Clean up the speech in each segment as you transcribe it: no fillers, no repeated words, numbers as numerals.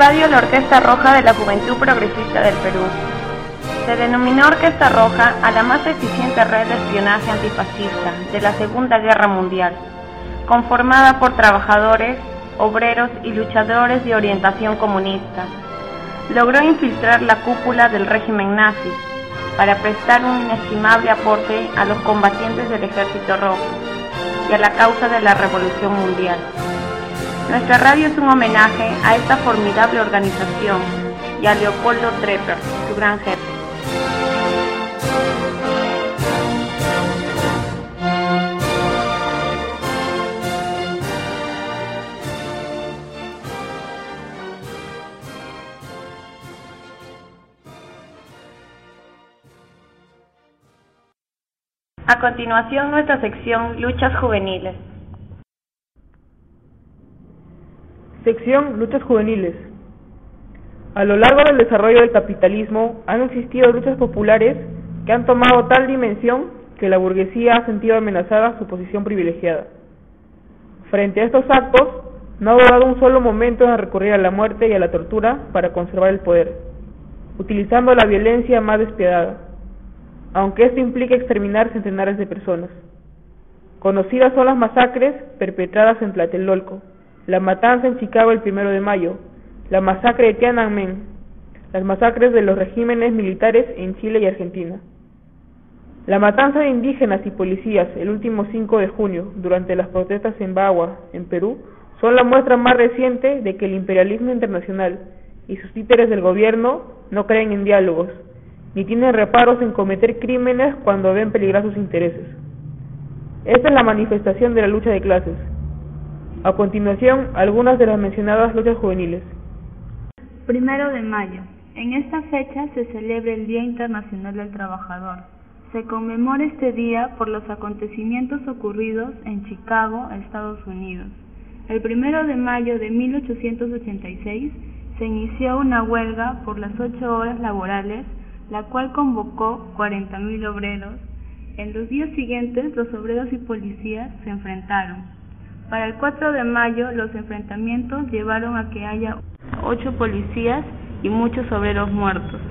radio la Orquesta Roja de la Juventud Progresista del Perú. Se denominó Orquesta Roja a la más eficiente red de espionaje antifascista de la Segunda Guerra Mundial, conformada por trabajadores, obreros y luchadores de orientación comunista. Logró infiltrar la cúpula del régimen nazi para prestar un inestimable aporte a los combatientes del Ejército Rojo y a la causa de la Revolución Mundial. Nuestra radio es un homenaje a esta formidable organización y a Leopoldo Trepper, su gran jefe. A continuación, nuestra sección Luchas Juveniles. Sección Luchas Juveniles. A lo largo del desarrollo del capitalismo han existido luchas populares que han tomado tal dimensión que la burguesía ha sentido amenazada su posición privilegiada. Frente a estos actos, no ha dudado un solo momento en recurrir a la muerte y a la tortura para conservar el poder, utilizando la violencia más despiadada, aunque esto implique exterminar centenares de personas. Conocidas son las masacres perpetradas en Tlatelolco, la matanza en Chicago el 1 de mayo, la masacre de Tiananmen, las masacres de los regímenes militares en Chile y Argentina. La matanza de indígenas y policías el último 5 de junio durante las protestas en Bagua, en Perú, son la muestra más reciente de que el imperialismo internacional y sus títeres del gobierno no creen en diálogos, ni tienen reparos en cometer crímenes cuando ven peligrar sus intereses. Esta es la manifestación de la lucha de clases. A continuación, algunas de las mencionadas luchas juveniles. 1 de mayo. En esta fecha se celebra el Día Internacional del Trabajador. Se conmemora este día por los acontecimientos ocurridos en Chicago, Estados Unidos. El 1 de mayo de 1886 se inició una huelga por las 8 horas laborales, la cual convocó 40.000 obreros. En los días siguientes, los obreros y policías se enfrentaron. Para el 4 de mayo, los enfrentamientos llevaron a que haya 8 policías y muchos obreros muertos.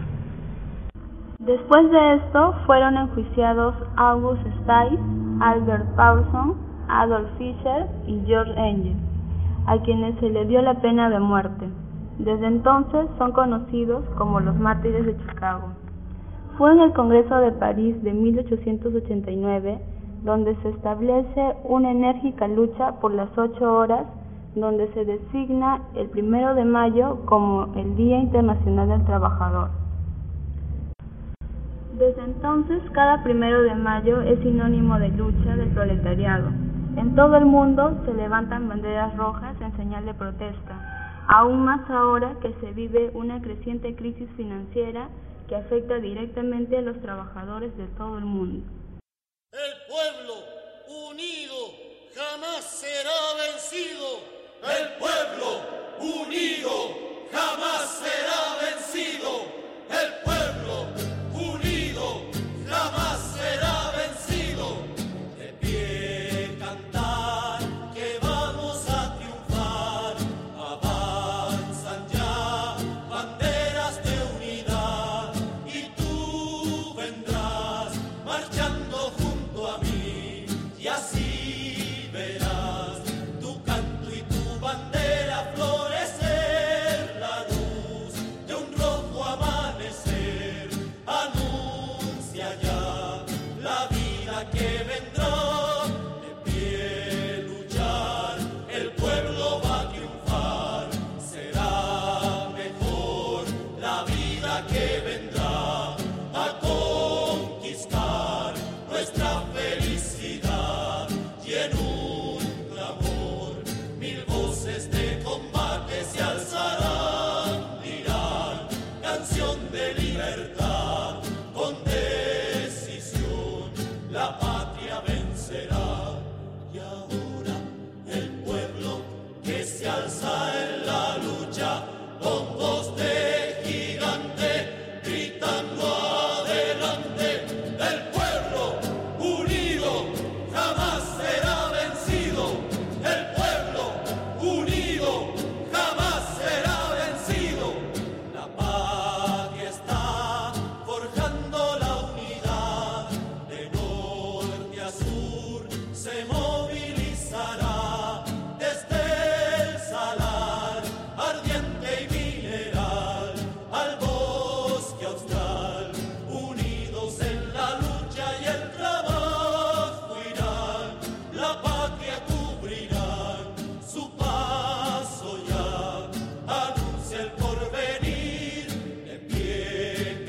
Después de esto, fueron enjuiciados August Stice, Albert Paulson, Adolf Fischer y George Engel, a quienes se les dio la pena de muerte. Desde entonces son conocidos como los mártires de Chicago. Fue en el Congreso de París de 1889 donde se establece una enérgica lucha por las 8 horas, donde se designa el 1 de mayo como el Día Internacional del Trabajador. Desde entonces, cada 1 de mayo es sinónimo de lucha del proletariado. En todo el mundo se levantan banderas rojas en señal de protesta, aún más ahora que se vive una creciente crisis financiera que afecta directamente a los trabajadores de todo el mundo. El pueblo unido jamás será vencido. El pueblo unido jamás será vencido. El pueblo unido jamás será vencido. De pie cantar que vamos a triunfar. Avanzan ya banderas de unidad y tú vendrás marchando junto a mí y así verás tu canto y tu bandera florecer, la luz de un rojo amanecer.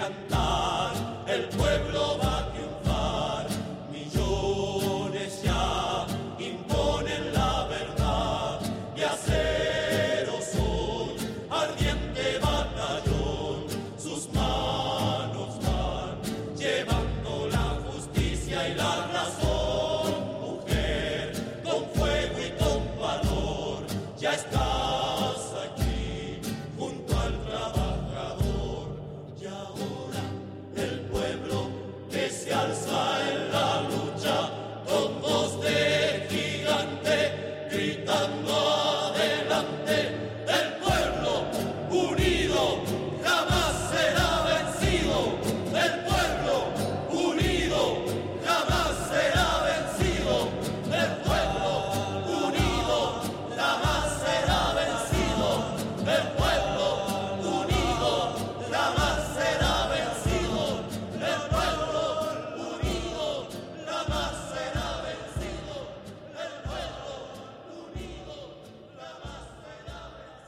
cantar, el pueblo va a triunfar. Millones ya imponen la verdad, de acero son, ardiente batallón, sus manos van llevando la justicia y la razón. Mujer, con fuego y con valor, ya estás aquí junto al trabajador. Y ahora el pueblo que se alza en la lucha con voz de gigante, gritando adelante. El pueblo unido jamás será vencido. El pueblo unido jamás será vencido. El pueblo unido jamás será vencido. El pueblo unido jamás será vencido. El pueblo unido jamás será vencido. El pueblo unido jamás será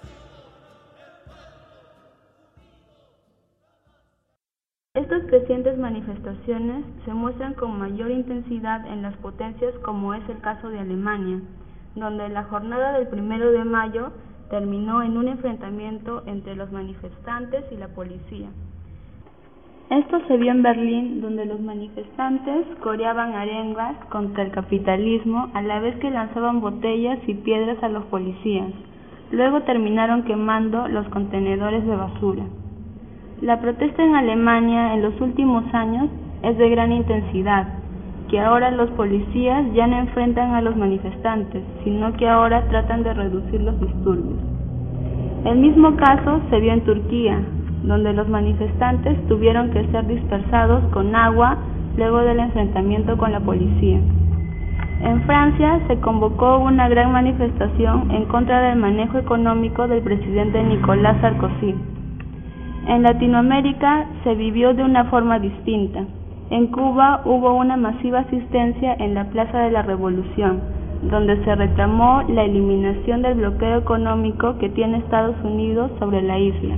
vencido. Estas crecientes manifestaciones se muestran con mayor intensidad en las potencias, como es el caso de Alemania, donde la jornada del 1 de mayo terminó en un enfrentamiento entre los manifestantes y la policía. Esto se vio en Berlín, donde los manifestantes coreaban arengas contra el capitalismo a la vez que lanzaban botellas y piedras a los policías. Luego terminaron quemando los contenedores de basura. La protesta en Alemania en los últimos años es de gran intensidad, que ahora los policías ya no enfrentan a los manifestantes, sino que ahora tratan de reducir los disturbios. El mismo caso se vio en Turquía, donde los manifestantes tuvieron que ser dispersados con agua luego del enfrentamiento con la policía. En Francia se convocó una gran manifestación en contra del manejo económico del presidente Nicolás Sarkozy. En Latinoamérica se vivió de una forma distinta. En Cuba hubo una masiva asistencia en la Plaza de la Revolución, donde se reclamó la eliminación del bloqueo económico que tiene Estados Unidos sobre la isla.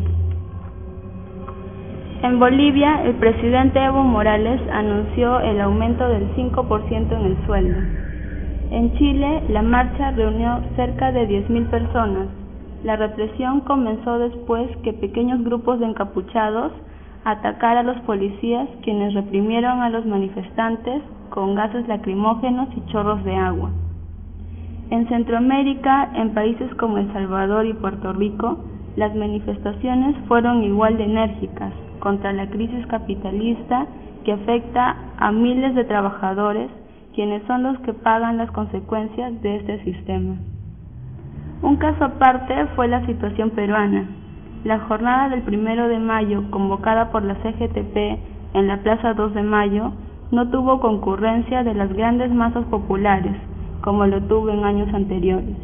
En Bolivia, el presidente Evo Morales anunció el aumento del 5% en el sueldo. En Chile, la marcha reunió cerca de 10.000 personas. La represión comenzó después que pequeños grupos de encapuchados atacaran a los policías, quienes reprimieron a los manifestantes con gases lacrimógenos y chorros de agua. En Centroamérica, en países como El Salvador y Puerto Rico, las manifestaciones fueron igual de enérgicas contra la crisis capitalista que afecta a miles de trabajadores, quienes son los que pagan las consecuencias de este sistema. Un caso aparte fue la situación peruana. La jornada del 1 de mayo, convocada por la CGTP en la Plaza 2 de Mayo, no tuvo concurrencia de las grandes masas populares, como lo tuvo en años anteriores.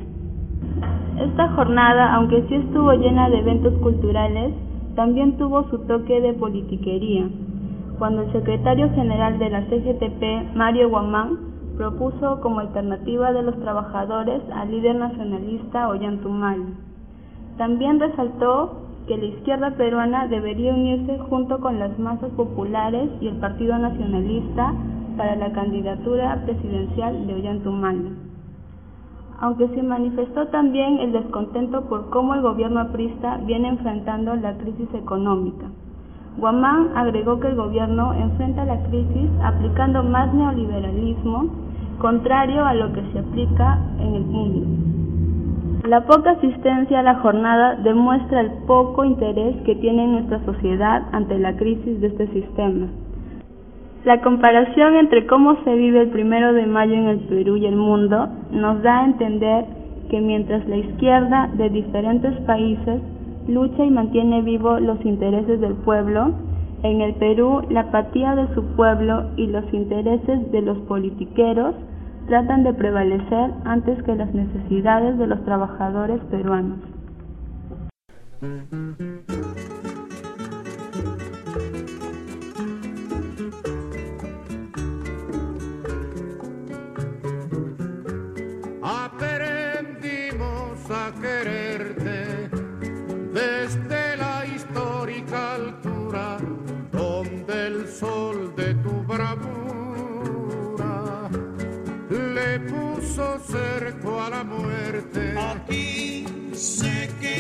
Esta jornada, aunque sí estuvo llena de eventos culturales, también tuvo su toque de politiquería, cuando el secretario general de la CGTP, Mario Guamán, propuso como alternativa de los trabajadores al líder nacionalista Ollantaytamala. También resaltó que la izquierda peruana debería unirse junto con las masas populares y el Partido Nacionalista para la candidatura presidencial de Ollantaytamala. Aunque se manifestó también el descontento por cómo el gobierno aprista viene enfrentando la crisis económica. Guamán agregó que el gobierno enfrenta la crisis aplicando más neoliberalismo, contrario a lo que se aplica en el mundo. La poca asistencia a la jornada demuestra el poco interés que tiene nuestra sociedad ante la crisis de este sistema. La comparación entre cómo se vive el 1 de mayo en el Perú y el mundo nos da a entender que mientras la izquierda de diferentes países lucha y mantiene vivos los intereses del pueblo, en el Perú la apatía de su pueblo y los intereses de los politiqueros tratan de prevalecer antes que las necesidades de los trabajadores peruanos. Aprendimos a quererte desde la histórica altura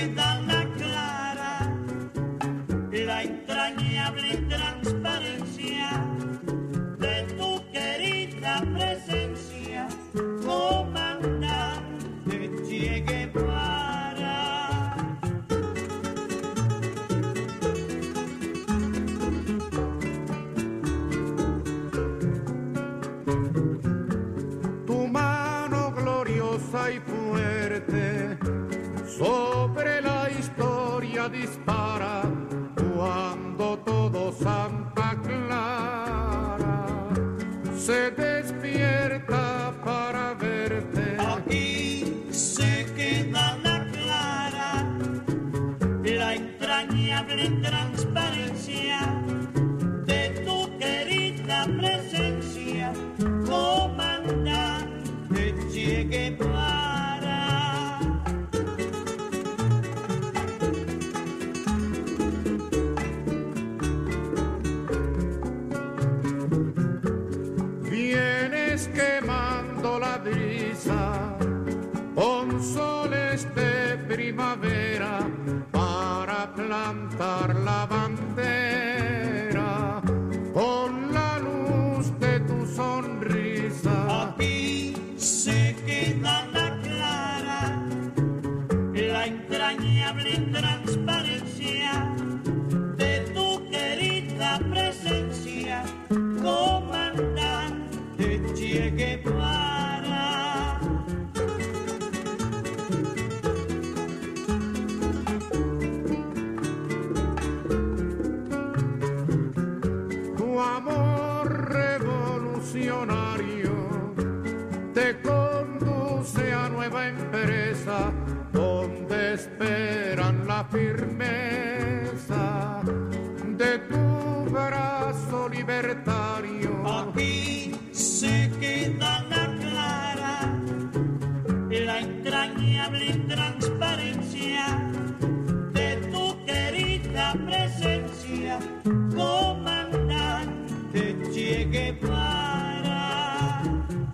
queda clara la entrañable transparencia de tu querida presencia, comandante Che Guevara. Tu mano gloriosa y fuerte sobre la historia dispara cuando todo Santa Clara se despierta para verte. Aquí se queda la clara la entrañable transparencia de tu querida presencia, comandante Che Guevara. Vienes quemando la brisa con soles de primavera para plantar la bandera con la luz de tu sonrisa. Aquí se queda la clara la entrañable transparencia de tu querida presencia, comandante Che Guevara. Tu amor revolucionario te conduce a nueva empresa donde esperan la firmeza de tu brazo libertario. Aquí se queda la clara la entrañable transparencia de tu querida presencia, comandante Che Guevara.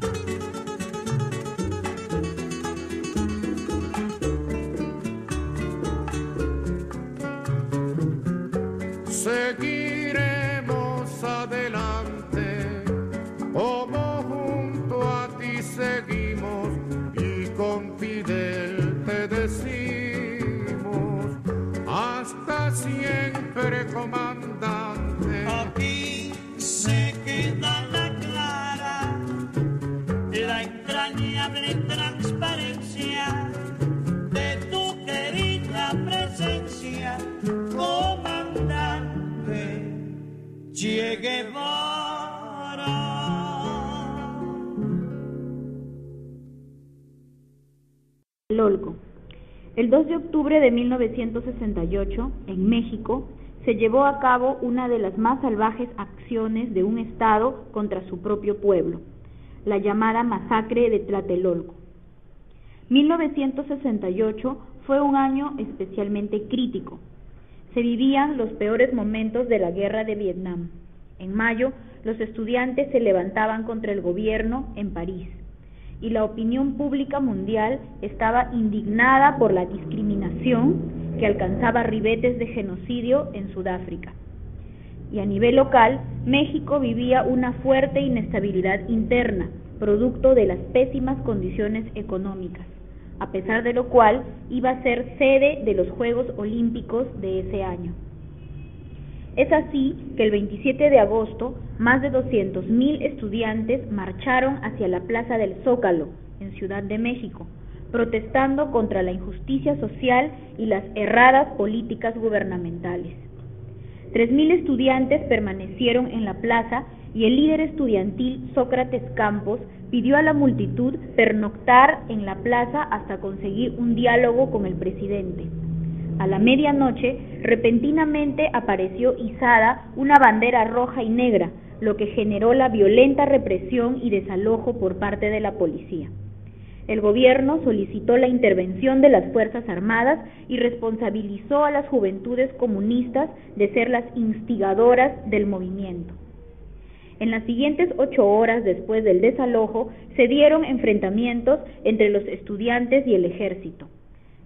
Seguiremos adelante como junto a ti seguimos y con Fidel te decimos hasta siempre, comandante. Aquí se queda la clara la entrañable transparencia de tu querida presencia, comandante Che Guevara. Tlatelolco. El 2 de octubre de 1968, en México, se llevó a cabo una de las más salvajes acciones de un Estado contra su propio pueblo, la llamada masacre de Tlatelolco. 1968 fue un año especialmente crítico. Se vivían los peores momentos de la guerra de Vietnam. En mayo, los estudiantes se levantaban contra el gobierno en París, y la opinión pública mundial estaba indignada por la discriminación que alcanzaba ribetes de genocidio en Sudáfrica. Y a nivel local, México vivía una fuerte inestabilidad interna, producto de las pésimas condiciones económicas, a pesar de lo cual iba a ser sede de los Juegos Olímpicos de ese año. Es así que el 27 de agosto, más de 200,000 estudiantes marcharon hacia la Plaza del Zócalo, en Ciudad de México, protestando contra la injusticia social y las erradas políticas gubernamentales. 3,000 estudiantes permanecieron en la plaza y el líder estudiantil Sócrates Campos pidió a la multitud pernoctar en la plaza hasta conseguir un diálogo con el presidente. A la medianoche, repentinamente apareció izada una bandera roja y negra, lo que generó la violenta represión y desalojo por parte de la policía. El gobierno solicitó la intervención de las Fuerzas Armadas y responsabilizó a las juventudes comunistas de ser las instigadoras del movimiento. En las siguientes 8 horas después del desalojo, se dieron enfrentamientos entre los estudiantes y el ejército.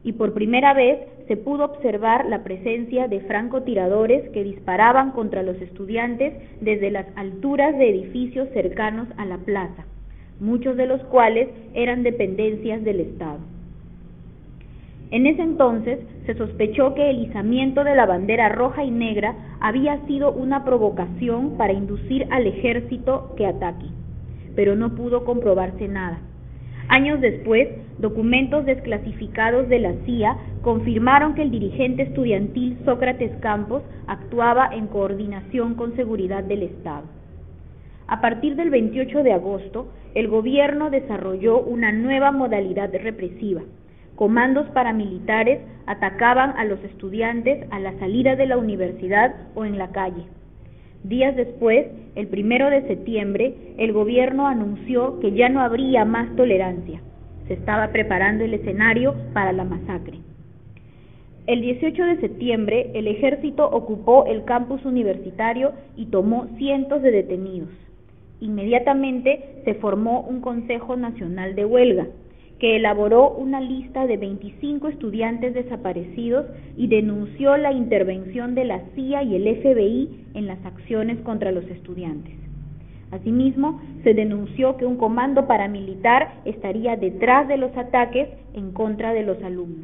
y por primera vez se pudo observar la presencia de francotiradores que disparaban contra los estudiantes desde las alturas de edificios cercanos a la plaza, muchos de los cuales eran dependencias del Estado. En ese entonces se sospechó que el izamiento de la bandera roja y negra había sido una provocación para inducir al ejército que ataque, pero no pudo comprobarse nada. Años después, documentos desclasificados de la CIA confirmaron que el dirigente estudiantil Sócrates Campos actuaba en coordinación con seguridad del Estado. A partir del 28 de agosto, el gobierno desarrolló una nueva modalidad represiva. Comandos paramilitares atacaban a los estudiantes a la salida de la universidad o en la calle. Días después, el 1 de septiembre, el gobierno anunció que ya no habría más tolerancia. Se estaba preparando el escenario para la masacre. El 18 de septiembre, el ejército ocupó el campus universitario y tomó cientos de detenidos. Inmediatamente se formó un Consejo Nacional de Huelga, que elaboró una lista de 25 estudiantes desaparecidos y denunció la intervención de la CIA y el FBI en las acciones contra los estudiantes. Asimismo, se denunció que un comando paramilitar estaría detrás de los ataques en contra de los alumnos.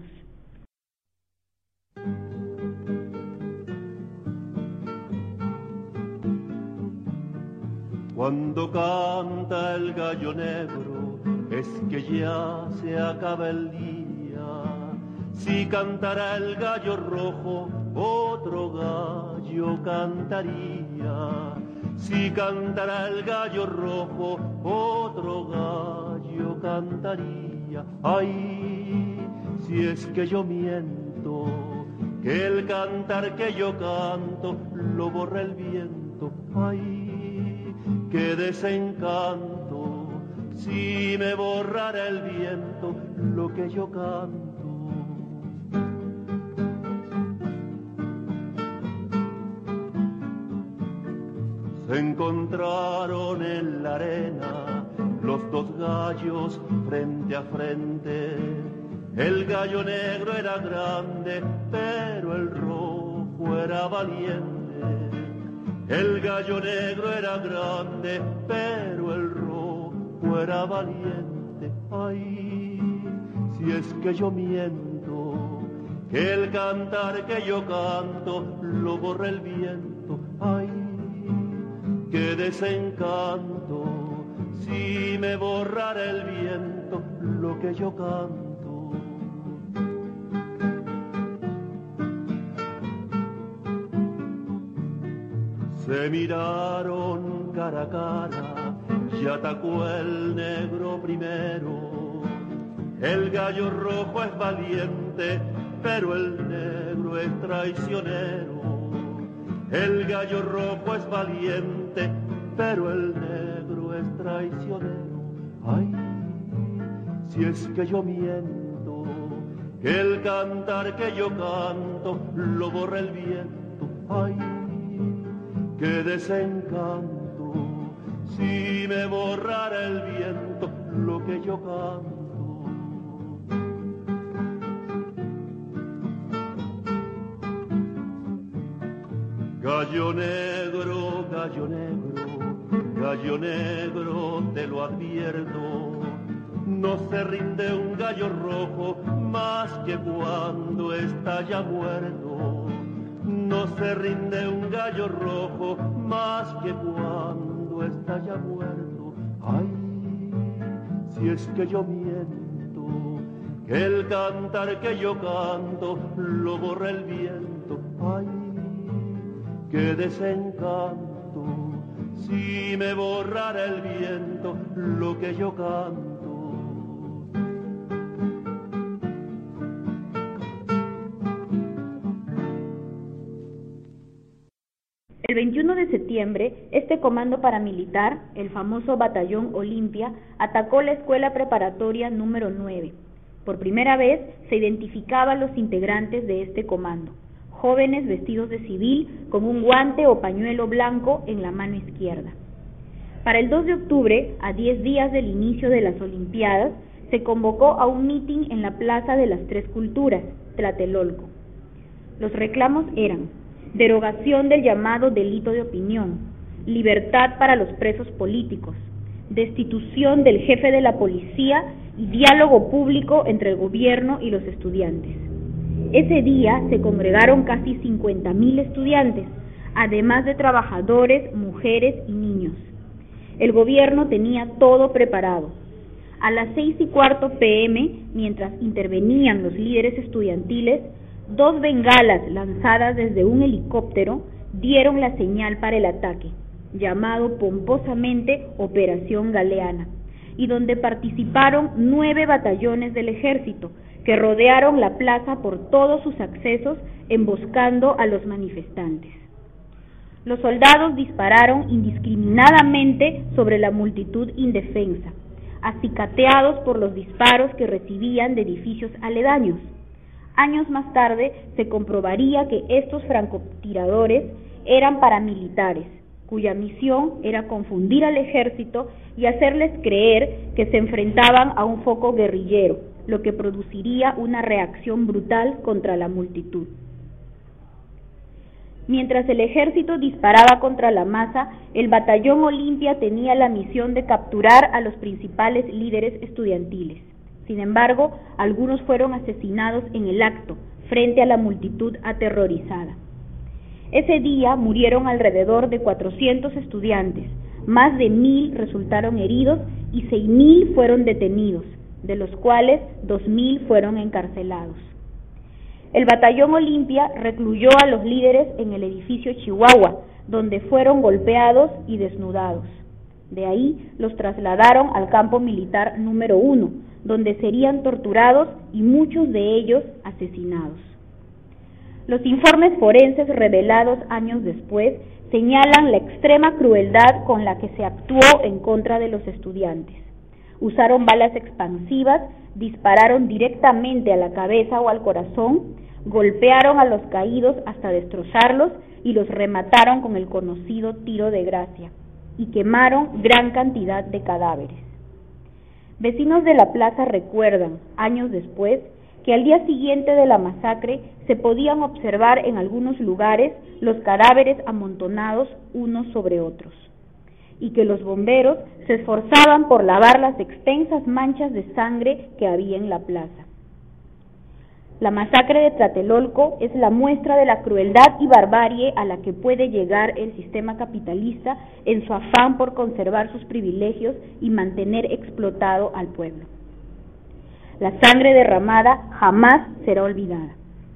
Cuando canta el gallo negro, es que ya se acaba el día. Si cantara el gallo rojo, otro gallo cantaría. Si cantara el gallo rojo, otro gallo cantaría. Ay, si es que yo miento, que el cantar que yo canto lo borra el viento. Ay, qué desencanto, si me borrara el viento lo que yo canto. Se encontraron en la arena los dos gallos frente a frente. El gallo negro era grande, pero el rojo era valiente. El gallo negro era grande, pero el rojo era valiente. Ay, si es que yo miento, que el cantar que yo canto lo borra el viento. Ay, qué desencanto, si me borrara el viento lo que yo canto. Se miraron cara a cara y atacó el negro primero. El gallo rojo es valiente, pero el negro es traicionero. El gallo rojo es valiente, pero el negro es traicionero. Ay, si es que yo miento, que el cantar que yo canto lo borra el viento. Ay, qué desencanto, si me borrara el viento lo que yo canto. Gallo negro, gallo negro, gallo negro, te lo advierto, no se rinde un gallo rojo más que cuando está ya muerto. No se rinde un gallo rojo más que cuando está ya muerto. Ay, si es que yo miento, que el cantar que yo canto lo borra el viento. Ay, qué desencanto, si me borrara el viento lo que yo canto. El 21 de septiembre, este comando paramilitar, el famoso Batallón Olimpia, atacó la escuela preparatoria número 9. Por primera vez se identificaban los integrantes de este comando, jóvenes vestidos de civil con un guante o pañuelo blanco en la mano izquierda. Para el 2 de octubre, a 10 días del inicio de las Olimpiadas, se convocó a un mitin en la Plaza de las Tres Culturas, Tlatelolco. Los reclamos eran: derogación del llamado delito de opinión, libertad para los presos políticos, destitución del jefe de la policía y diálogo público entre el gobierno y los estudiantes. Ese día se congregaron casi 50.000 estudiantes, además de trabajadores, mujeres y niños. El gobierno tenía todo preparado. A las 6:15 p.m., mientras intervenían los líderes estudiantiles, 2 bengalas lanzadas desde un helicóptero dieron la señal para el ataque, llamado pomposamente Operación Galeana, y donde participaron 9 batallones del ejército, que rodearon la plaza por todos sus accesos, emboscando a los manifestantes. Los soldados dispararon indiscriminadamente sobre la multitud indefensa, acicateados por los disparos que recibían de edificios aledaños. Años más tarde se comprobaría que estos francotiradores eran paramilitares, cuya misión era confundir al ejército y hacerles creer que se enfrentaban a un foco guerrillero, lo que produciría una reacción brutal contra la multitud. Mientras el ejército disparaba contra la masa, el Batallón Olimpia tenía la misión de capturar a los principales líderes estudiantiles. Sin embargo, algunos fueron asesinados en el acto, frente a la multitud aterrorizada. Ese día murieron alrededor de 400 estudiantes, más de 1.000 resultaron heridos y 6.000 fueron detenidos, de los cuales 2.000 fueron encarcelados. El Batallón Olimpia recluyó a los líderes en el edificio Chihuahua, donde fueron golpeados y desnudados. De ahí los trasladaron al campo militar número 1, donde serían torturados y muchos de ellos asesinados. Los informes forenses revelados años después señalan la extrema crueldad con la que se actuó en contra de los estudiantes. Usaron balas expansivas, dispararon directamente a la cabeza o al corazón, golpearon a los caídos hasta destrozarlos y los remataron con el conocido tiro de gracia, y quemaron gran cantidad de cadáveres. Vecinos de la plaza recuerdan, años después, que al día siguiente de la masacre se podían observar en algunos lugares los cadáveres amontonados unos sobre otros, y que los bomberos se esforzaban por lavar las extensas manchas de sangre que había en la plaza. La masacre de Tlatelolco es la muestra de la crueldad y barbarie a la que puede llegar el sistema capitalista en su afán por conservar sus privilegios y mantener explotado al pueblo. La sangre derramada jamás será olvidada.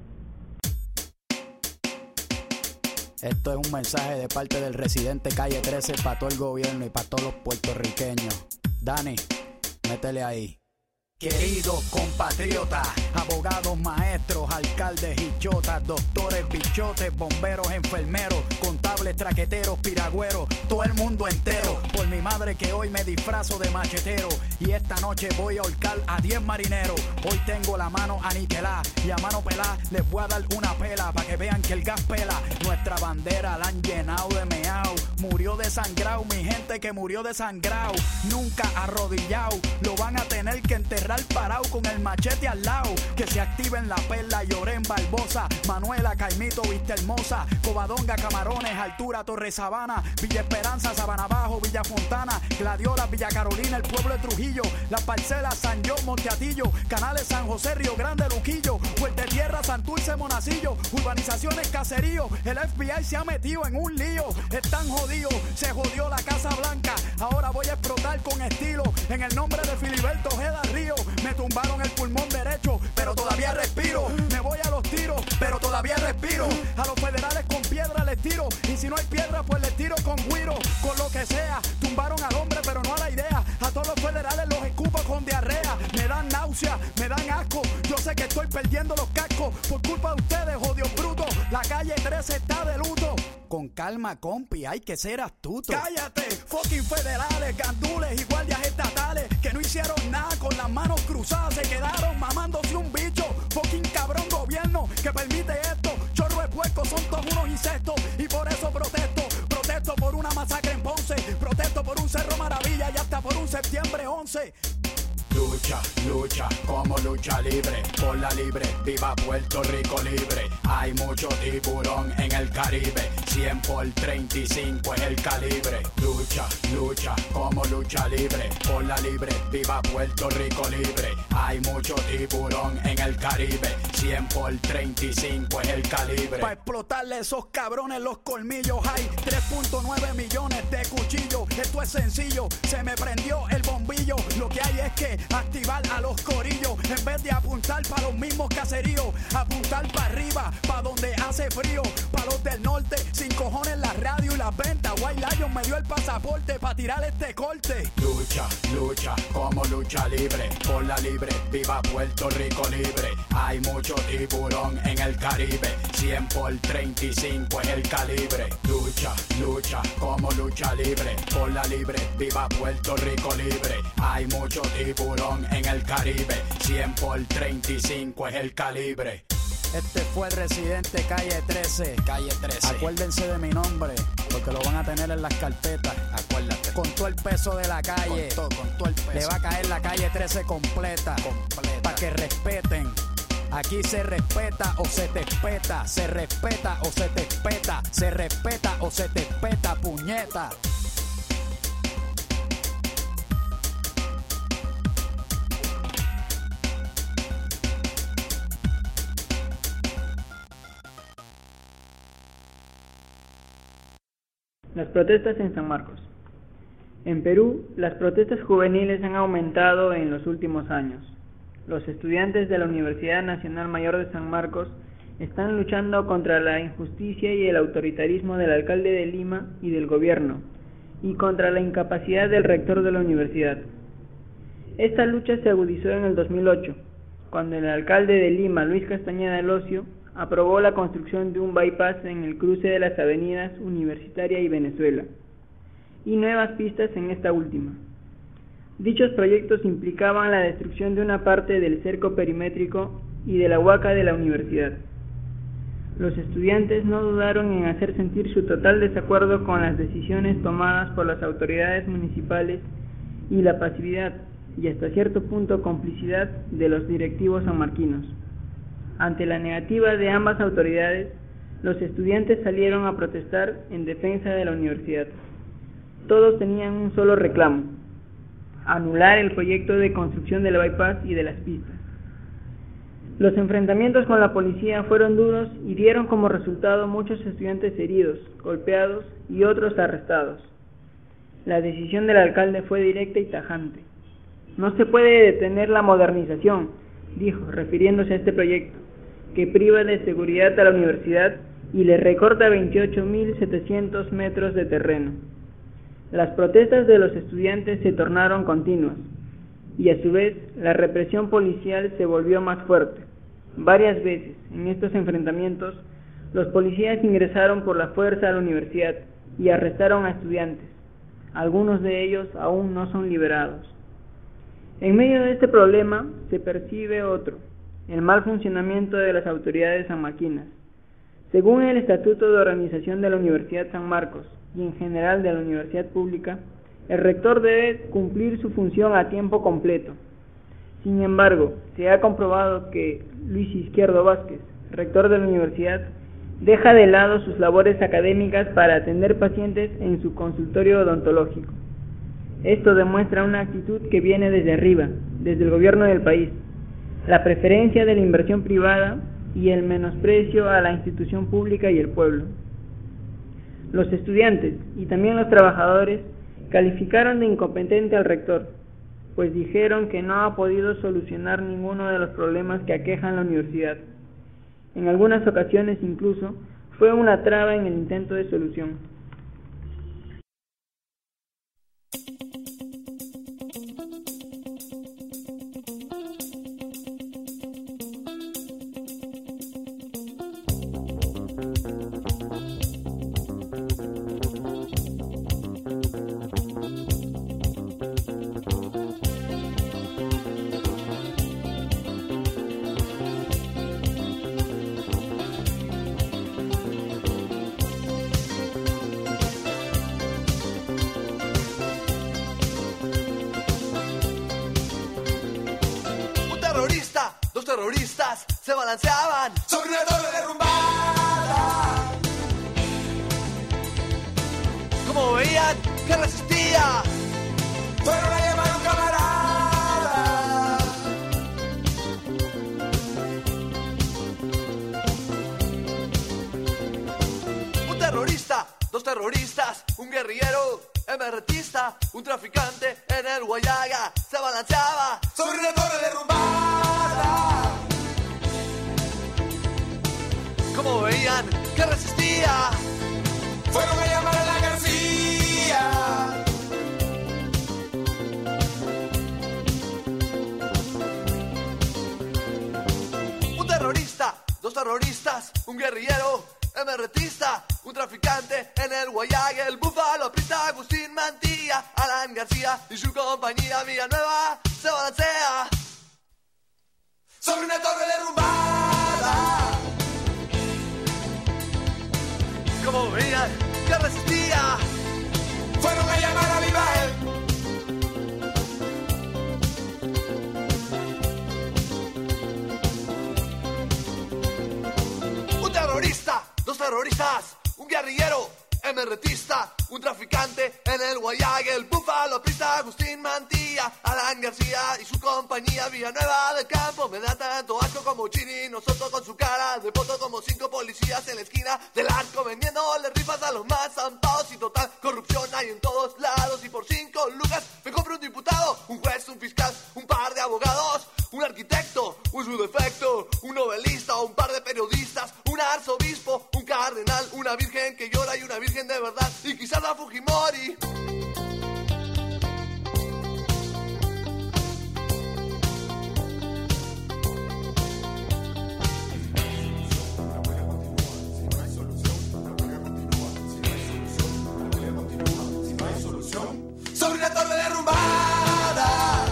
Esto es un mensaje de parte del residente Calle 13 para todo el gobierno y para todos los puertorriqueños. Dani, métele ahí. Queridos compatriotas, abogados, maestros, alcaldes y chotas, doctores, bichotes, bomberos, enfermeros, contables, traqueteros, piragüeros, todo el mundo entero, por mi madre que hoy me disfrazo de machetero y esta noche voy a ahorcar a 10 marineros. Hoy tengo la mano aniquilada y a mano pelada les voy a dar una pela para que vean que el gas pela. Nuestra bandera la han llenado de meao, murió desangrado, mi gente que murió desangrado, nunca arrodillado, lo van a tener que enterrar parado con el machete al lado. Que se activen La Perla, Llorén, Barbosa, Manuela, Caimito, Vista Hermosa, Covadonga, Camarones, Altura, Torre Sabana, Villa Esperanza, Sabana Bajo, Villa Fontana, Gladiola, Villa Carolina, el pueblo de Trujillo, Las Parcelas, San John, Monteatillo, Canales, San José, Río Grande, Luquillo, Fuerte Tierra, Santurce, Monacillo, urbanizaciones, caserío. El FBI se ha metido en un lío, están jodidos, se jodió la Casa Blanca. Ahora voy a explotar con estilo en el nombre de Filiberto Ojeda Río. Me tumbaron el pulmón derecho, pero todavía respiro. Me voy a los tiros, pero todavía respiro. A los federales con piedra les tiro, y si no hay piedra pues les tiro con guiro. Con lo que sea, tumbaron al hombre pero no a la idea. A todos los federales los escupo con diarrea. Me dan náusea, me dan asco. Yo sé que estoy perdiendo los cascos por culpa de ustedes, jodidos brutos. La calle 13 está de luto. Con calma, compi, hay que ser astuto. Cállate, fucking federales, gandules y guardias estatales que no hicieron nada con las manos cruzadas, se quedaron mamándose un bicho. Fucking cabrón gobierno que permite esto. Chorro de puercos son todos unos insectos y por eso protesto. Protesto por una masacre en Ponce, protesto por un Cerro Maravilla y hasta por un septiembre 11. Tú lucha, lucha como lucha libre, por la libre, viva Puerto Rico libre. Hay mucho tiburón en el Caribe, 100 por 35 es el calibre. Lucha, lucha como lucha libre, por la libre, viva Puerto Rico libre. Hay mucho tiburón en el Caribe, 100 por 35 es el calibre. Pa' explotarle esos cabrones los colmillos, hay 3.9 millones de cuchillos. Esto es sencillo, se me prendió el bombillo. Lo que hay es que activar a los corillos, en vez de apuntar para los mismos caseríos, apuntar para arriba, para donde hace frío. Para los del norte, sin cojones la radio y las ventas. White Lion me dio el pasaporte para tirar este corte. Lucha, lucha como lucha libre, por la libre, viva Puerto Rico libre. Hay mucho tiburón en el Caribe, 100 por 35 es el calibre. Lucha, lucha como lucha libre, por la libre, viva Puerto Rico libre. Hay mucho tiburón en el Caribe, 100 por 35 es el calibre. Este fue el Residente Calle 13. Calle 13. Acuérdense de mi nombre, porque lo van a tener en las carpetas. Acuérdate. Con todo el peso de la calle. Con todo el peso. Le va a caer la calle 13 completa. Para que respeten. Aquí se respeta o se te espeta. Se respeta o se te espeta. Se respeta o se te espeta, puñeta. Las protestas en San Marcos. En Perú, las protestas juveniles han aumentado en los últimos años. Los estudiantes de la Universidad Nacional Mayor de San Marcos están luchando contra la injusticia y el autoritarismo del alcalde de Lima y del gobierno, y contra la incapacidad del rector de la universidad. Esta lucha se agudizó en el 2008, cuando el alcalde de Lima, Luis Castañeda Elocio, aprobó la construcción de un bypass en el cruce de las avenidas Universitaria y Venezuela, y nuevas pistas en esta última. Dichos proyectos implicaban la destrucción de una parte del cerco perimétrico y de la huaca de la universidad. Los estudiantes no dudaron en hacer sentir su total desacuerdo con las decisiones tomadas por las autoridades municipales y la pasividad y hasta cierto punto complicidad de los directivos sanmarquinos. Ante la negativa de ambas autoridades, los estudiantes salieron a protestar en defensa de la universidad. Todos tenían un solo reclamo: anular el proyecto de construcción del bypass y de las pistas. Los enfrentamientos con la policía fueron duros y dieron como resultado muchos estudiantes heridos, golpeados y otros arrestados. La decisión del alcalde fue directa y tajante. No se puede detener la modernización, dijo, refiriéndose a este proyecto, que priva de seguridad a la universidad y le recorta 28.700 metros de terreno. Las protestas de los estudiantes se tornaron continuas, y a su vez la represión policial se volvió más fuerte. Varias veces en estos enfrentamientos, los policías ingresaron por la fuerza a la universidad y arrestaron a estudiantes. Algunos de ellos aún no son liberados. En medio de este problema se percibe otro: el mal funcionamiento de las autoridades sanmarquinas. Según el Estatuto de Organización de la Universidad San Marcos y en general de la Universidad Pública, el rector debe cumplir su función a tiempo completo. Sin embargo, se ha comprobado que Luis Izquierdo Vázquez, rector de la universidad, deja de lado sus labores académicas para atender pacientes en su consultorio odontológico. Esto demuestra una actitud que viene desde arriba, desde el gobierno del país: la preferencia de la inversión privada y el menosprecio a la institución pública y el pueblo. Los estudiantes y también los trabajadores calificaron de incompetente al rector, pues dijeron que no ha podido solucionar ninguno de los problemas que aquejan la universidad. En algunas ocasiones incluso fue una traba en el intento de solución. se balanceaban sobre una torre derrumbada. Como veían que resistía, fueron a llamar a un camarada. Un terrorista, dos terroristas, un guerrillero, emertista, un traficante en el Guayaga se balanceaba sobre una torre derrumbada. Como veían que resistía, fueron a llamar a la García. Un terrorista, dos terroristas, un guerrillero, emertista, un traficante en el Guayaga, el búfalo aprista, Agustín Mantilla, Alan García y su compañía Villanueva se balancea sobre una torre derrumbada. Como veían que resistía, fueron a llamar a Vivael. Un terrorista, dos terroristas, un guerrillero, emertista, un traficante en el Guayaga, el búfalo aprista, Agustín Mantilla, Alan García y su compañía Villanueva del Campo. Me da tanto asco como Chini, nosotros con su cara de poto como 5 policías en la esquina del arco vendiéndole rifas a los más zampados y total corrupción hay en todos lados. Y por 5 lucas me compro un diputado, un juez, un fiscal, un par de abogados, un arquitecto, un su defecto, un novelista, un par de periodistas, un arzobispo, un cardenal, una virgen que llora y una virgen de verdad y quizás la Fujimori. Sobre una torre derrumbada.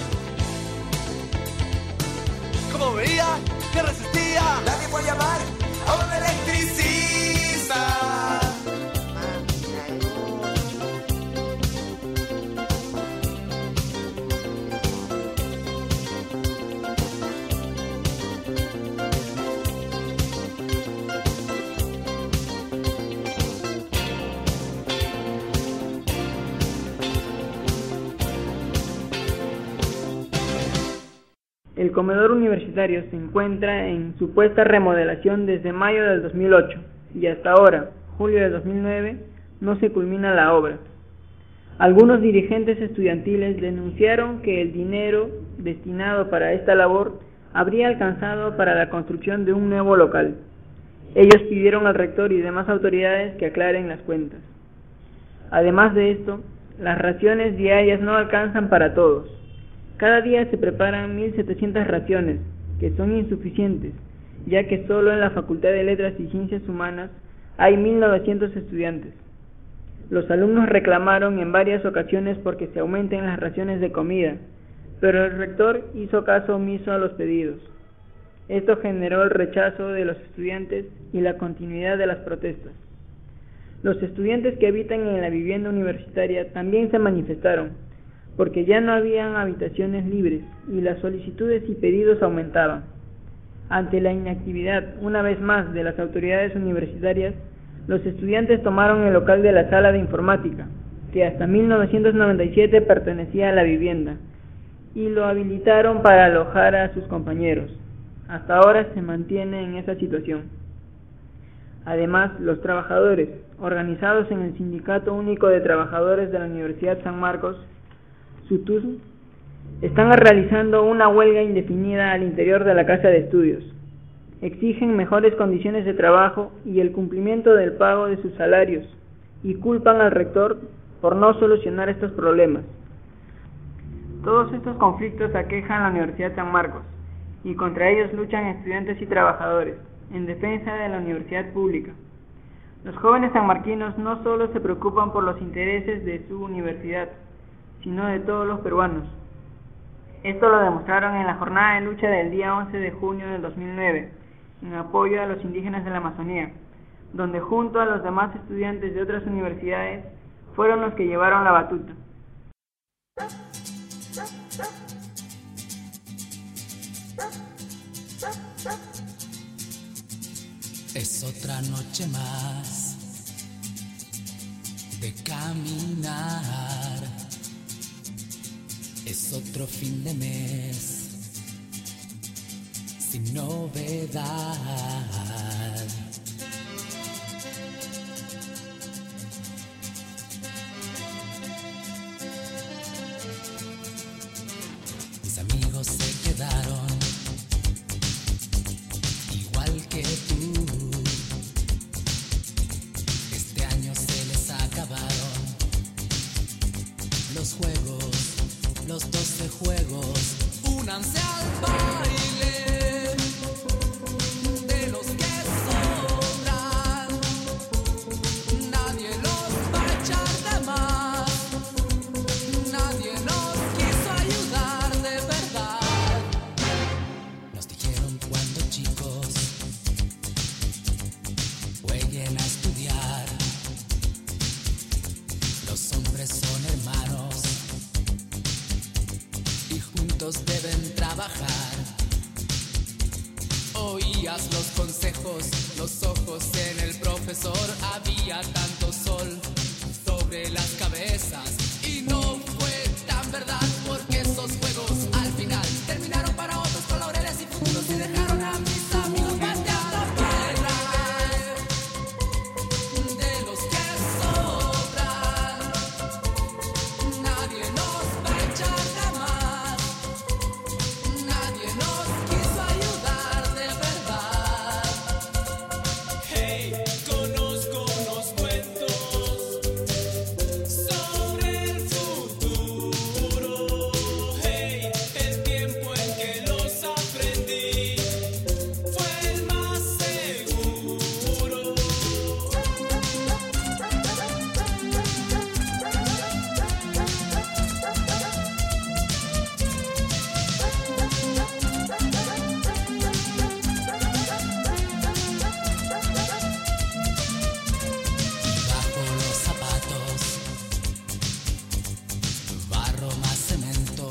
Como veía que resistía, nadie fue a llamar a un electricista. El comedor universitario se encuentra en supuesta remodelación desde mayo del 2008 y hasta ahora, julio del 2009, no se culmina la obra. Algunos dirigentes estudiantiles denunciaron que el dinero destinado para esta labor habría alcanzado para la construcción de un nuevo local. Ellos pidieron al rector y demás autoridades que aclaren las cuentas. Además de esto, las raciones diarias no alcanzan para todos. Cada día se preparan 1.700 raciones, que son insuficientes, ya que solo en la Facultad de Letras y Ciencias Humanas hay 1.900 estudiantes. Los alumnos reclamaron en varias ocasiones porque se aumenten las raciones de comida, pero el rector hizo caso omiso a los pedidos. Esto generó el rechazo de los estudiantes y la continuidad de las protestas. Los estudiantes que habitan en la vivienda universitaria también se manifestaron, porque ya no habían habitaciones libres y las solicitudes y pedidos aumentaban. Ante la inactividad, una vez más, de las autoridades universitarias, los estudiantes tomaron el local de la sala de informática, que hasta 1997 pertenecía a la vivienda, y lo habilitaron para alojar a sus compañeros. Hasta ahora se mantiene en esa situación. Además, los trabajadores, organizados en el Sindicato Único de Trabajadores de la Universidad San Marcos, SUTUSM, están realizando una huelga indefinida al interior de la casa de estudios. Exigen mejores condiciones de trabajo y el cumplimiento del pago de sus salarios, y culpan al rector por no solucionar estos problemas. Todos estos conflictos aquejan a la Universidad San Marcos, y contra ellos luchan estudiantes y trabajadores, en defensa de la universidad pública. Los jóvenes sanmarquinos no solo se preocupan por los intereses de su universidad, sino de todos los peruanos. Esto lo demostraron en la jornada de lucha del día 11 de junio del 2009, en apoyo a los indígenas de la Amazonía, donde junto a los demás estudiantes de otras universidades fueron los que llevaron la batuta. Es otra noche más de caminar. Es otro fin de mes sin novedad. Mis amigos se quedaron igual que tú. Este año se les acabaron los juegos, los 12 juegos. Únanse al baile de los que sobran. Nadie los va a echar de más. Nadie nos quiso ayudar de verdad. Nos dijeron cuando chicos jueguen a estudiar. Los hombres son hermanos y juntos deben trabajar. Oías los consejos, los ojos en el profesor. Había tanto sol sobre las cabezas y no fue tan verdad, porque esos juegos al final terminaron para otros con laureles y futuros y dejaron a mis amigos pateando tierra. De los que sobran, nadie nos va a echar de más. Nadie nos quiso ayudar de verdad. Hey, conozco unos cuentos sobre el futuro. Hey, el tiempo en que los aprendí fue el más seguro. Bajo los zapatos, barro más cemento.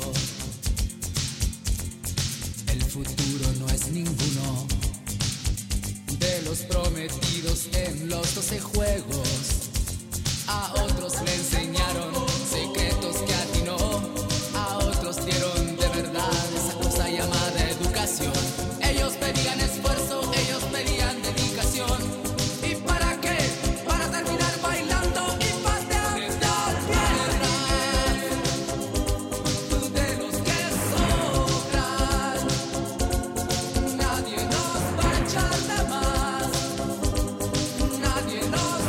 El futuro no es ninguno de los prometidos en los 12 juegos. A otros le enseñaron secretos que atinó. A otros dieron de verdad esa cosa llamada educación. Ellos pedían esfuerzo, ellos pedían dedicación. ¿Y para qué? Para terminar bailando y pateando tierra. De los que sobran, nadie nos va a echar de más. Nadie nos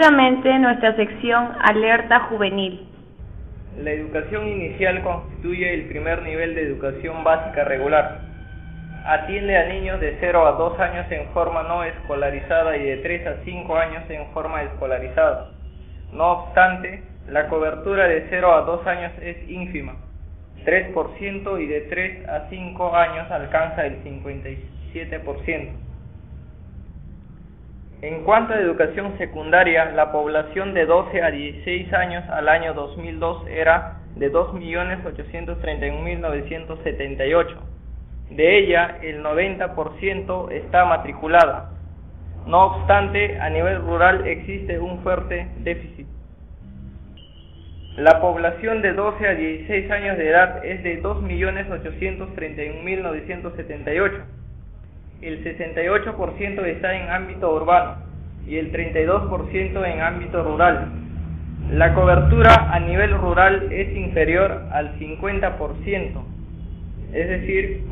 Nuevamente nuestra sección Alerta Juvenil. La educación inicial constituye el primer nivel de educación básica regular. Atiende a niños de 0 a 2 años en forma no escolarizada y de 3 a 5 años en forma escolarizada. No obstante, la cobertura de 0 a 2 años es ínfima, 3%, y de 3 a 5 años alcanza el 57%. En cuanto a educación secundaria, la población de 12 a 16 años al año 2002 era de 2.831.978. De ella, el 90% está matriculada. No obstante, a nivel rural existe un fuerte déficit. La población de 12 a 16 años de edad es de 2.831.978. El 68% está en ámbito urbano y el 32% en ámbito rural. La cobertura a nivel rural es inferior al 50%, es decir,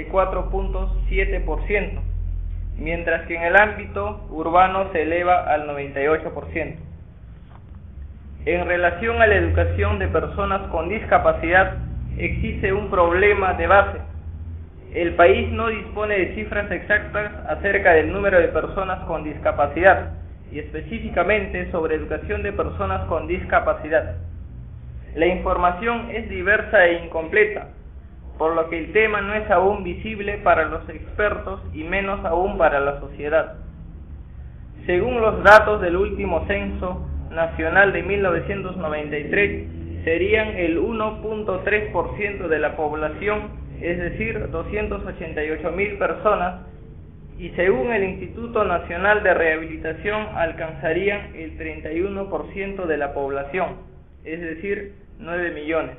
44.7%, mientras que en el ámbito urbano se eleva al 98%. En relación a la educación de personas con discapacidad, existe un problema de base. El país no dispone de cifras exactas acerca del número de personas con discapacidad, y específicamente sobre educación de personas con discapacidad. La información es diversa e incompleta, por lo que el tema no es aún visible para los expertos y menos aún para la sociedad. Según los datos del último censo nacional de 1993, serían el 1.3% de la población, es decir, 288.000 personas, y según el Instituto Nacional de Rehabilitación alcanzarían el 31% de la población, es decir, 9 millones.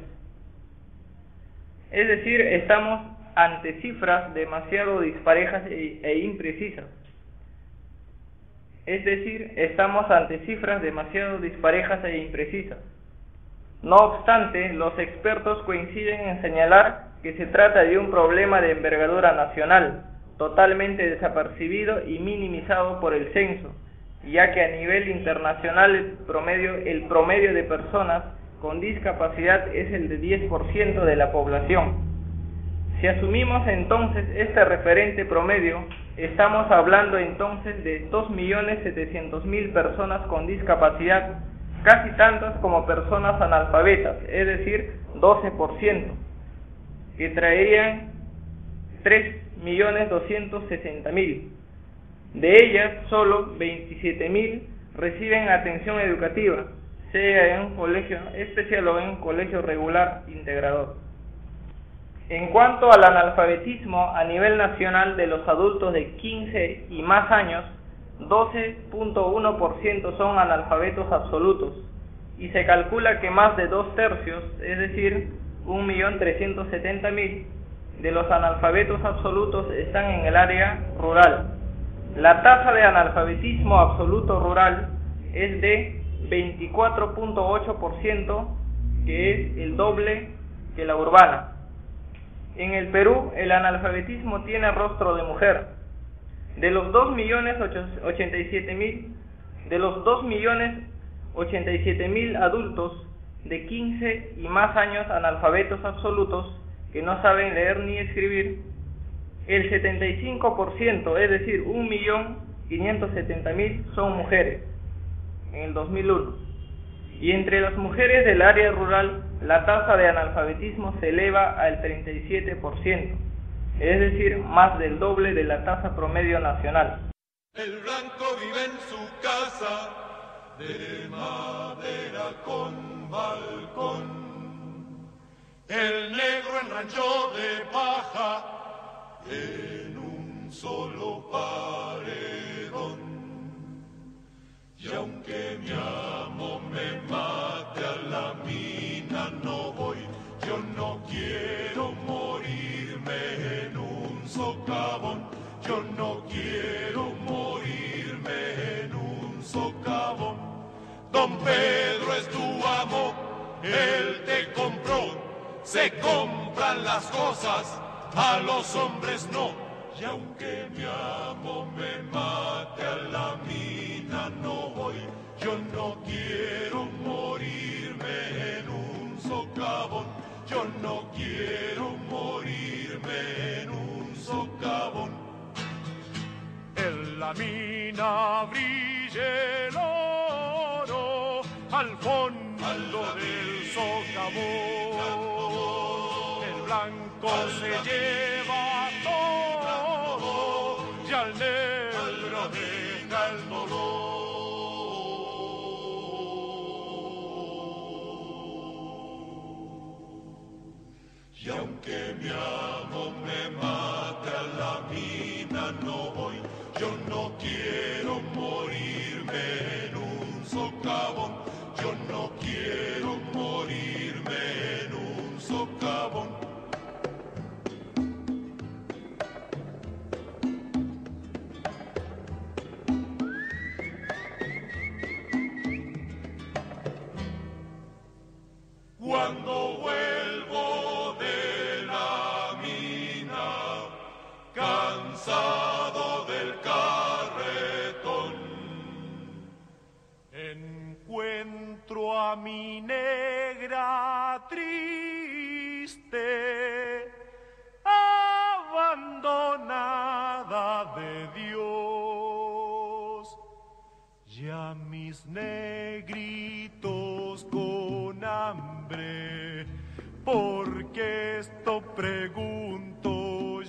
Es decir, estamos ante cifras demasiado disparejas e imprecisas. No obstante, los expertos coinciden en señalar que se trata de un problema de envergadura nacional, totalmente desapercibido y minimizado por el censo, ya que a nivel internacional el promedio de personas con discapacidad es el de 10% de la población. Si asumimos entonces este referente promedio, estamos hablando entonces de 2.700.000 personas con discapacidad, casi tantas como personas analfabetas, es decir, 12%, que traerían 3.260.000. De ellas, solo 27.000 reciben atención educativa, sea en un colegio especial o en un colegio regular integrador. En cuanto al analfabetismo a nivel nacional de los adultos de 15 y más años, 12.1% son analfabetos absolutos, y se calcula que más de 2/3, es decir, 1.370.000, de los analfabetos absolutos están en el área rural. La tasa de analfabetismo absoluto rural es de 24.8%, que es el doble que la urbana. En el Perú, el analfabetismo tiene rostro de mujer. De los 2.087.000 adultos de 15 y más años analfabetos absolutos que no saben leer ni escribir, el 75%, es decir, 1.570.000 son mujeres en el 2001. Y entre las mujeres del área rural, la tasa de analfabetismo se eleva al 37%, es decir, más del doble de la tasa promedio nacional. El blanco vive en su casa de madera con balcón, el negro en rancho de paja en un solo paredón. Y aunque mi amo me mate a la mina no voy, yo no quiero morirme en un socavón, yo no quiero morirme en un socavón. Don Pedro es tu amo, él te compró, se compran las cosas, a los hombres no. Y aunque mi amo me mate a la mina no voy, yo Yo no quiero morirme en un socavón. Yo no quiero morirme en un socavón. En la mina brille el oro al fondo del socavón. El blanco se lleva todo y al negro deja el dolor. Y aunque mi amo me mate a la mina no voy. Yo no quiero morirme en un socavón. Yo no quiero morirme en un socavón. Cuando vuelvo de la mina, cansado del carretón, encuentro a mi negra triste, abandonada de Dios, y a mis negritos con hambre, porque esto pregunto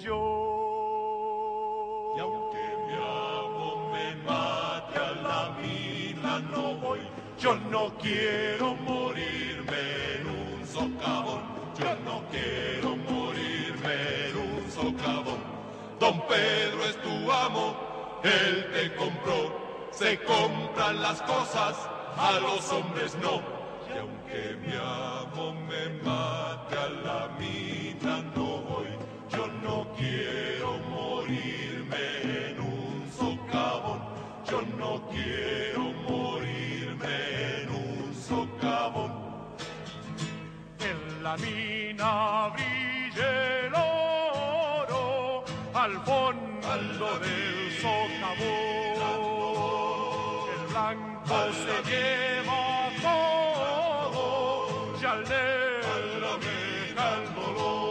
yo. Y aunque mi amo me mate a la mina no voy. Yo no quiero morirme en un socavón. Yo no quiero morirme en un socavón. Don Pedro es tu amo, él te compró. Se compran las cosas, a los hombres no. Y aunque mi amo me mate a la mina no voy. Yo no quiero morirme en un socavón. Yo no quiero morirme en un socavón. En la mina brille el oro al fondo del socavón. El blanco se lleva todo y al negro deja el dolor.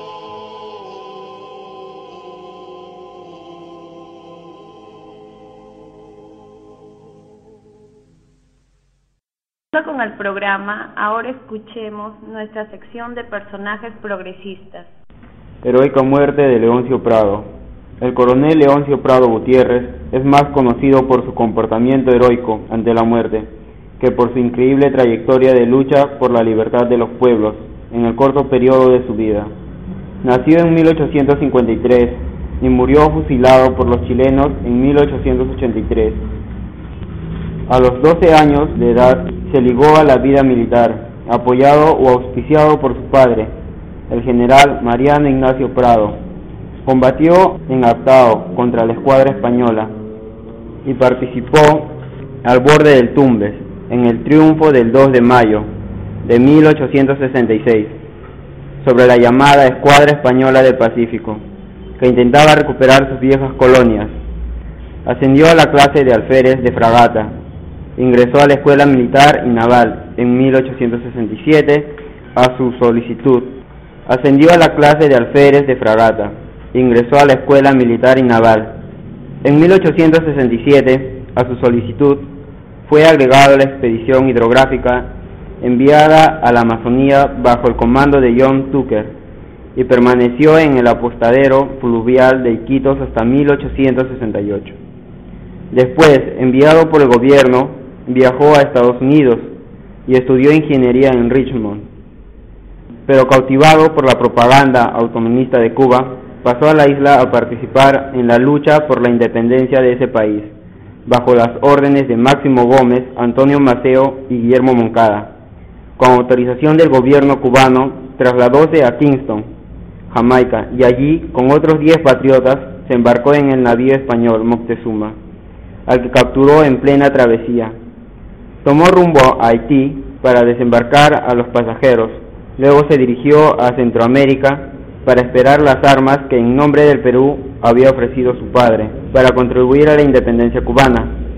Con el programa, ahora escuchemos nuestra sección de personajes progresistas. Heroica muerte de Leoncio Prado. El coronel Leoncio Prado Gutiérrez es más conocido por su comportamiento heroico ante la muerte que por su increíble trayectoria de lucha por la libertad de los pueblos en el corto periodo de su vida. Nació en 1853 y murió fusilado por los chilenos en 1883. A los 12 años de edad se ligó a la vida militar, apoyado o auspiciado por su padre, el general Mariano Ignacio Prado. Combatió en Artao contra la escuadra española y participó al borde del Tumbes en el triunfo del 2 de mayo de 1866 sobre la llamada Escuadra Española del Pacífico, que intentaba recuperar sus viejas colonias. Ascendió a la clase de alférez de fragata. Ingresó a la Escuela Militar y Naval en 1867 a su solicitud. Ascendió a la clase de alférez de fragata. Ingresó a la Escuela Militar y Naval. En 1867, a su solicitud, fue agregado a la expedición hidrográfica enviada a la Amazonía bajo el comando de John Tucker y permaneció en el apostadero fluvial de Iquitos hasta 1868. Después, enviado por el gobierno, viajó a Estados Unidos y estudió ingeniería en Richmond. Pero cautivado por la propaganda autonomista de Cuba, pasó a la isla a participar en la lucha por la independencia de ese país, bajo las órdenes de Máximo Gómez, Antonio Maceo y Guillermo Moncada. Con autorización del gobierno cubano, trasladóse a Kingston, Jamaica, y allí, con otros 10 patriotas, se embarcó en el navío español Moctezuma, al que capturó en plena travesía. Tomó rumbo a Haití para desembarcar a los pasajeros. Luego se dirigió a Centroamérica para esperar las armas que en nombre del Perú había ofrecido su padre para contribuir a la independencia cubana.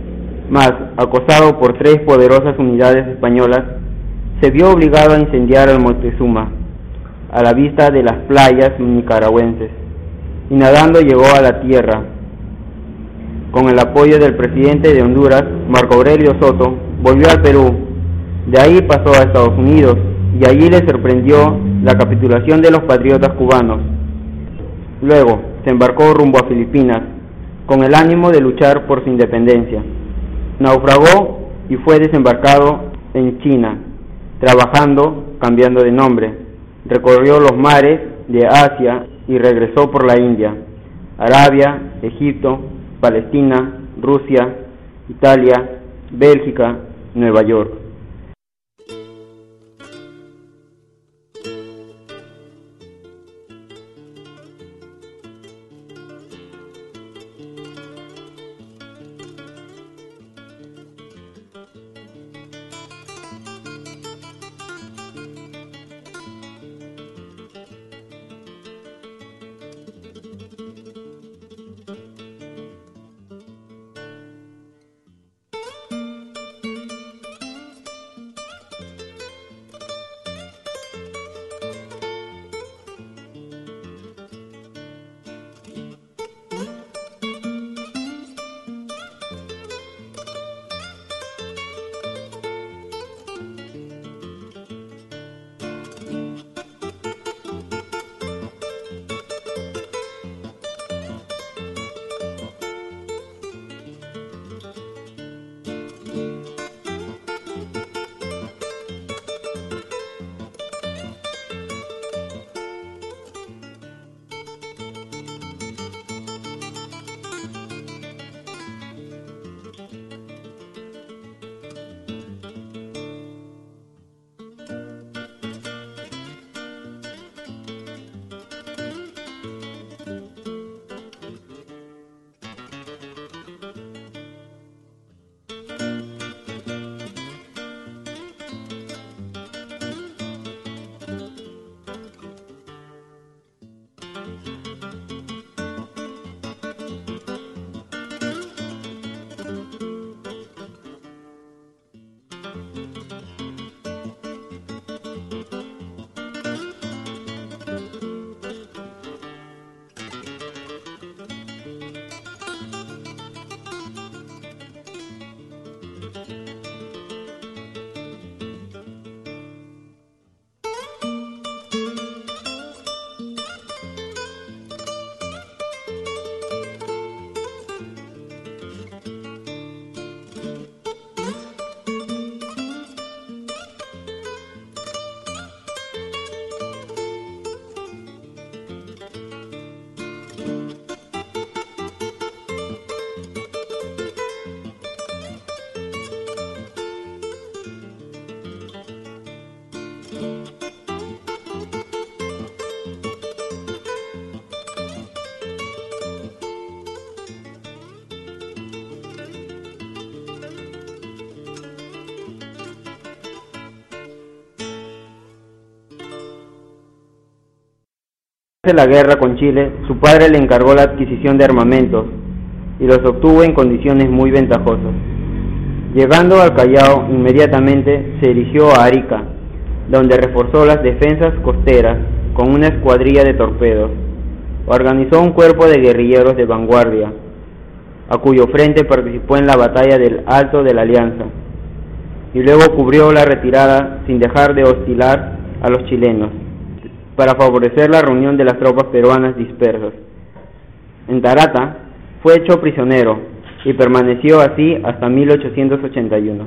mas, acosado por 3 poderosas unidades españolas, se vio obligado a incendiar el Moctezuma, a la vista de las playas nicaragüenses, y nadando llegó a la tierra. Con el apoyo del presidente de Honduras, Marco Aurelio Soto, volvió al Perú. De ahí pasó a Estados Unidos, y allí le sorprendió la capitulación de los patriotas cubanos. Luego se embarcó rumbo a Filipinas, con el ánimo de luchar por su independencia. Naufragó y fue desembarcado en China, trabajando, cambiando de nombre. Recorrió los mares de Asia y regresó por la India, Arabia, Egipto, Palestina, Rusia, Italia, Bélgica, Nueva York. Tras la guerra con Chile, su padre le encargó la adquisición de armamentos y los obtuvo en condiciones muy ventajosas. Llegando al Callao, inmediatamente se dirigió a Arica, donde reforzó las defensas costeras con una escuadrilla de torpedos. Organizó un cuerpo de guerrilleros de vanguardia, a cuyo frente participó en la batalla del Alto de la Alianza, y luego cubrió la retirada sin dejar de hostigar a los chilenos, para favorecer la reunión de las tropas peruanas dispersas. En Tarata fue hecho prisionero y permaneció así hasta 1881,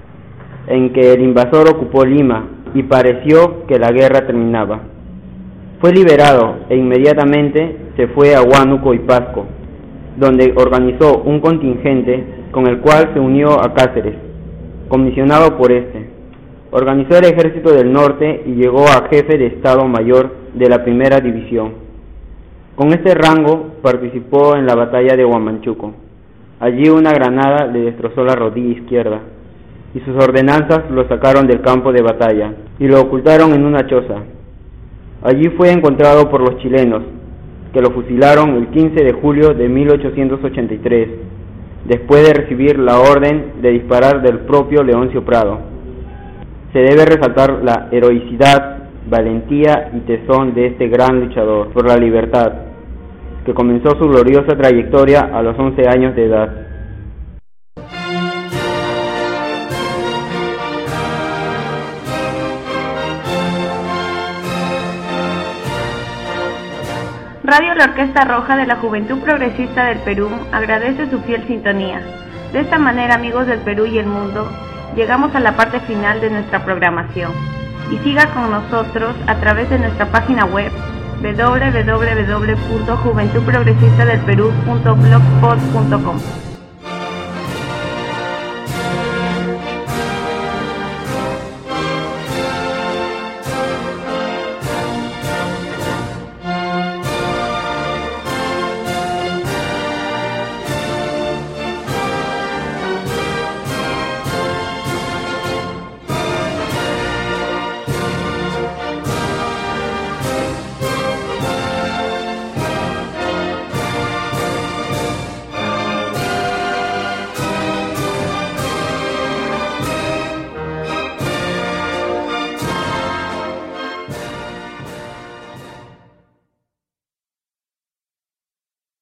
en que el invasor ocupó Lima y pareció que la guerra terminaba. Fue liberado e inmediatamente se fue a Huánuco y Pasco, donde organizó un contingente con el cual se unió a Cáceres, comisionado por este. Organizó el ejército del norte y llegó a jefe de Estado Mayor de la Primera División. Con este rango participó en la batalla de Huamanchuco. Allí una granada le destrozó la rodilla izquierda y sus ordenanzas lo sacaron del campo de batalla y lo ocultaron en una choza. Allí fue encontrado por los chilenos, que lo fusilaron el 15 de julio de 1883, después de recibir la orden de disparar del propio Leoncio Prado. Se debe resaltar la heroicidad, valentía y tesón de este gran luchador por la libertad, que comenzó su gloriosa trayectoria a los 11 años de edad. Radio La Orquesta Roja de la Juventud Progresista del Perú agradece su fiel sintonía. De esta manera, amigos del Perú y el mundo, llegamos a la parte final de nuestra programación. Y siga con nosotros a través de nuestra página web www.juventudprogresistadelperú.blogspot.com.